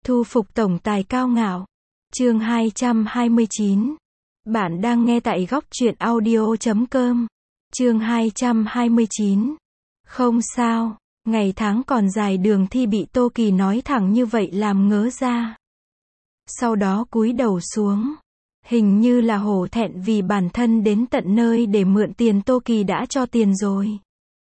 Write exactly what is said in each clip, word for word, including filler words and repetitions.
Thu phục tổng tài cao ngạo. Chương hai trăm hai mươi chín. Bạn đang nghe tại góc truyện audio chấm com. Chương hai trăm hai mươi chín. Không sao, ngày tháng còn dài, Đường Thi bị Tô Kỳ nói thẳng như vậy làm ngớ ra. Sau đó cúi đầu xuống. Hình như là hổ thẹn vì bản thân đến tận nơi để mượn tiền, Tô Kỳ đã cho tiền rồi.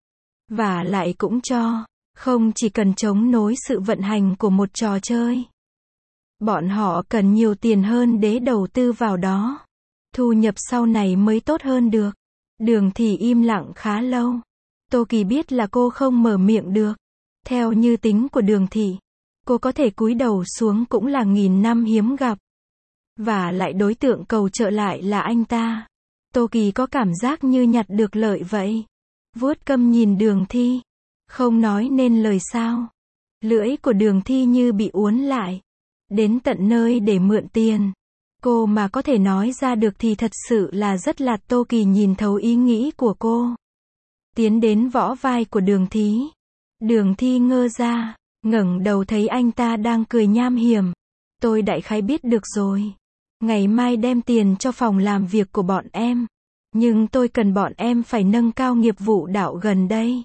Và lại cũng cho, không chỉ cần chống nối sự vận hành của một trò chơi. Bọn họ cần nhiều tiền hơn để đầu tư vào đó. Thu nhập sau này mới tốt hơn được. Đường Thi im lặng khá lâu. Tô Kỳ biết là cô không mở miệng được. Theo như tính của Đường Thi, cô có thể cúi đầu xuống cũng là nghìn năm hiếm gặp. Và lại đối tượng cầu trợ lại là anh ta. Tô Kỳ có cảm giác như nhặt được lợi vậy. Vuốt câm nhìn Đường Thi. Không nói nên lời sao. Lưỡi của Đường Thi như bị uốn lại. Đến tận nơi để mượn tiền. Cô mà có thể nói ra được thì thật sự là rất lạt. Tô Kỳ nhìn thấu ý nghĩ của cô. Tiến đến võ vai của Đường Thi. Đường Thi ngơ ra, ngẩng đầu thấy anh ta đang cười nham hiểm. Tôi đại khái biết được rồi. Ngày mai đem tiền cho phòng làm việc của bọn em. Nhưng tôi cần bọn em phải nâng cao nghiệp vụ đạo gần đây.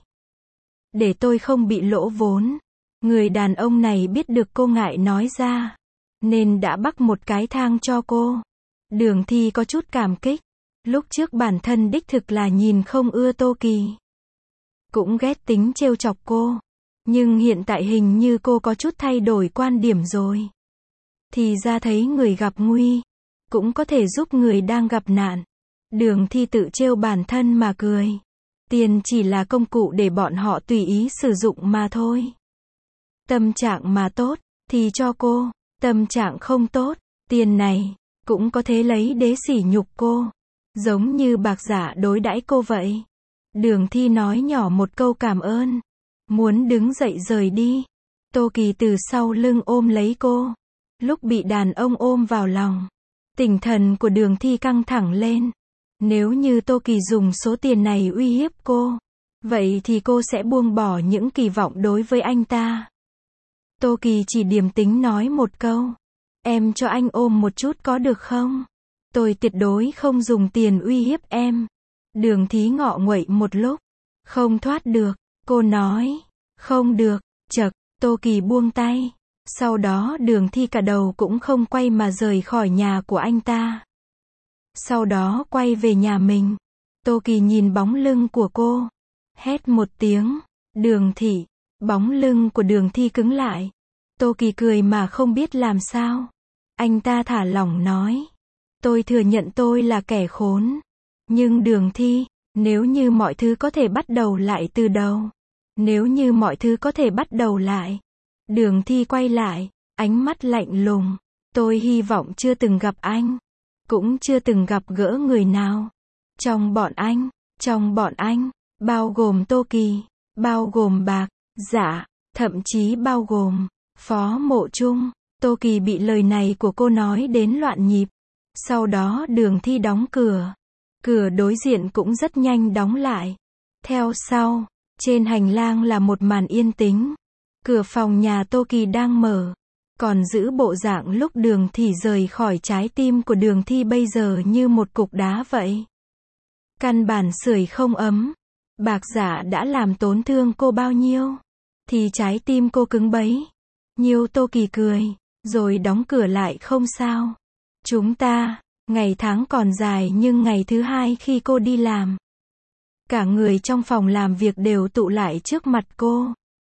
Để tôi không bị lỗ vốn. Người đàn ông này biết được cô ngại nói ra. Nên đã bắc một cái thang cho cô. Đường Thi có chút cảm kích. Lúc trước bản thân đích thực là nhìn không ưa Tô Kỳ. Cũng ghét tính trêu chọc cô. Nhưng hiện tại hình như cô có chút thay đổi quan điểm rồi. Thì ra thấy người gặp nguy. Cũng có thể giúp người đang gặp nạn. Đường Thi tự trêu bản thân mà cười. Tiền chỉ là công cụ để bọn họ tùy ý sử dụng mà thôi. Tâm trạng mà tốt, thì cho cô. Tâm trạng không tốt, tiền này, cũng có thể lấy để sỉ nhục cô. Giống như bạc giả đối đãi cô vậy. Đường Thi nói nhỏ một câu cảm ơn. Muốn đứng dậy rời đi. Tô Kỳ từ sau lưng ôm lấy cô. Lúc bị đàn ông ôm vào lòng. Tinh thần của Đường Thi căng thẳng lên. Nếu như Tô Kỳ dùng số tiền này uy hiếp cô. Vậy thì cô sẽ buông bỏ những kỳ vọng đối với anh ta. Tô Kỳ chỉ điềm tĩnh nói một câu. Em cho anh ôm một chút có được không? Tôi tuyệt đối không dùng tiền uy hiếp em. Đường Thi ngọ nguậy một lúc. Không thoát được. Cô nói. Không được. Chậc. Tô Kỳ buông tay. Sau đó Đường Thi cả đầu cũng không quay mà rời khỏi nhà của anh ta. Sau đó quay về nhà mình. Tô Kỳ nhìn bóng lưng của cô. Hét một tiếng. Đường Thi. Bóng lưng của Đường Thi cứng lại. Tô Kỳ cười mà không biết làm sao. Anh ta thả lỏng nói. Tôi thừa nhận tôi là kẻ khốn. Nhưng Đường Thi, nếu như mọi thứ có thể bắt đầu lại từ đầu. Nếu như mọi thứ có thể bắt đầu lại. Đường Thi quay lại, ánh mắt lạnh lùng. Tôi hy vọng chưa từng gặp anh. Cũng chưa từng gặp gỡ người nào. Trong bọn anh, trong bọn anh, bao gồm Tô Kỳ, bao gồm Bạc, Dạ, thậm chí bao gồm Phó Mộ Trung. Tô Kỳ bị lời này của cô nói đến loạn nhịp. Sau đó Đường Thi đóng cửa. Cửa đối diện cũng rất nhanh đóng lại. Theo sau, trên hành lang là một màn yên tĩnh. Cửa phòng nhà Tô Kỳ đang mở. Còn giữ bộ dạng lúc Đường Thi rời khỏi. Trái tim của Đường Thi bây giờ như một cục đá vậy. Căn bản sưởi không ấm. Bạc giả đã làm tổn thương cô bao nhiêu. Thì trái tim cô cứng bấy. Nhiêu. Tô Kỳ cười. Rồi đóng cửa lại. Không sao. Chúng ta, ngày tháng còn dài nhưng ngày thứ hai khi cô đi làm. Cả người trong phòng làm việc đều tụ lại trước mặt cô.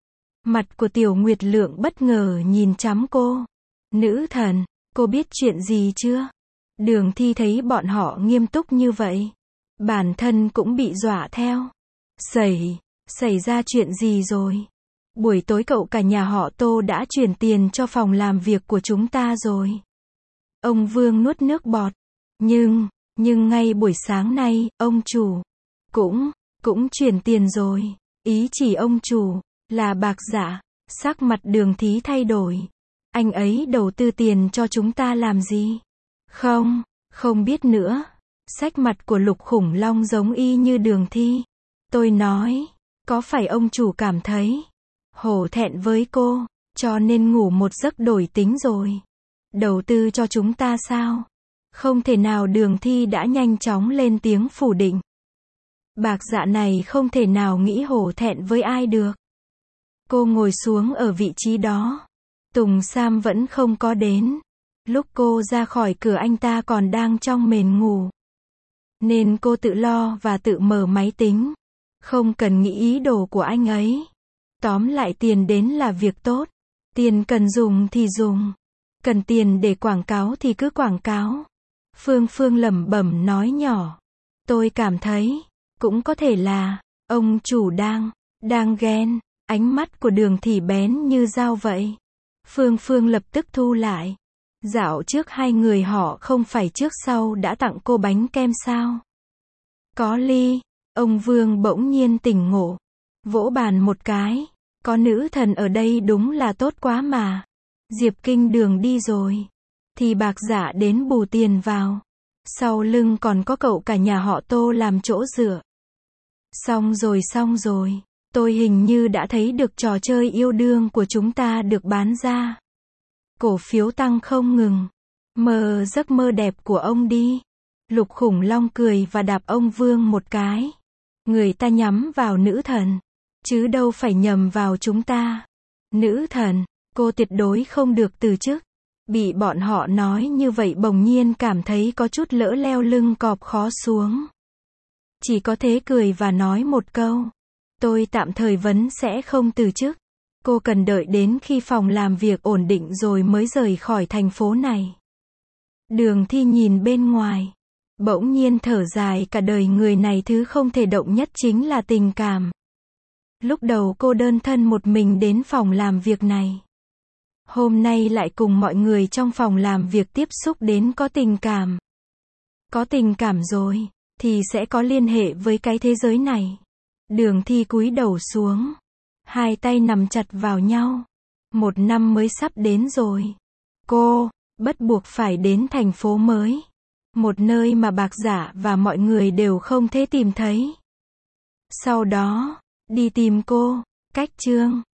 Mặt của Tiểu Nguyệt Lượng bất ngờ nhìn chằm cô. Nữ thần, cô biết chuyện gì chưa? Đường Thi thấy bọn họ nghiêm túc như vậy. Bản thân cũng bị dọa theo. Xảy, xảy ra chuyện gì rồi? Buổi tối cậu cả nhà họ Tô đã chuyển tiền cho phòng làm việc của chúng ta rồi. Ông Vương nuốt nước bọt. Nhưng, nhưng ngay buổi sáng nay, ông chủ cũng, cũng chuyển tiền rồi. Ý chỉ ông chủ là Bạc Dạ. Sắc mặt Đường Thi thay đổi. Anh ấy đầu tư tiền cho chúng ta làm gì? Không, không biết nữa. Sắc mặt của Lục Khủng Long giống y như Đường Thi. Tôi nói, có phải ông chủ cảm thấy hổ thẹn với cô? Cho nên ngủ một giấc đổi tính rồi. Đầu tư cho chúng ta sao? Không thể nào. Đường Thi đã nhanh chóng lên tiếng phủ định. Bạc Dạ này không thể nào nghĩ hổ thẹn với ai được. Cô ngồi xuống ở vị trí đó. Tùng Sam vẫn không có đến. Lúc cô ra khỏi cửa anh ta còn đang trong mền ngủ. Nên cô tự lo và tự mở máy tính. Không cần nghĩ ý đồ của anh ấy. Tóm lại tiền đến là việc tốt. Tiền cần dùng thì dùng. Cần tiền để quảng cáo thì cứ quảng cáo. Phương Phương lẩm bẩm nói nhỏ. Tôi cảm thấy, cũng có thể là, ông chủ đang, đang ghen. Ánh mắt của Đường Thị bén như dao vậy. Phương Phương lập tức thu lại. Dạo trước hai người họ không phải trước sau đã tặng cô bánh kem sao? Có ly. Ông Vương bỗng nhiên tỉnh ngộ. Vỗ bàn một cái. Có nữ thần ở đây đúng là tốt quá mà. Diệp Kinh Đường đi rồi. Thì Bạc Dạ đến bù tiền vào. Sau lưng còn có cậu cả nhà họ Tô làm chỗ dựa. Xong rồi xong rồi. Tôi hình như đã thấy được trò chơi yêu đương của chúng ta được bán ra. Cổ phiếu tăng không ngừng. Mơ giấc mơ đẹp của ông đi. Lục Khủng Long cười và đạp ông Vương một cái. Người ta nhắm vào nữ thần. Chứ đâu phải nhầm vào chúng ta. Nữ thần, cô tuyệt đối không được từ chức. Bị bọn họ nói như vậy bỗng nhiên cảm thấy có chút lỡ leo lưng cọp khó xuống. Chỉ có thế cười và nói một câu. Tôi tạm thời vấn sẽ không từ chức. Cô cần đợi đến khi phòng làm việc ổn định rồi mới rời khỏi thành phố này. Đường Thi nhìn bên ngoài. Bỗng nhiên thở dài, cả đời người này thứ không thể động nhất chính là tình cảm. Lúc đầu cô đơn thân một mình đến phòng làm việc này. Hôm nay lại cùng mọi người trong phòng làm việc tiếp xúc đến có tình cảm. Có tình cảm rồi, thì sẽ có liên hệ với cái thế giới này. Đường Thi cúi đầu xuống. Hai tay nắm chặt vào nhau. Một năm mới sắp đến rồi. Cô, bắt buộc phải đến thành phố mới. Một nơi mà Bạc Dạ và mọi người đều không thể tìm thấy. Sau đó, đi tìm cô. Cách chương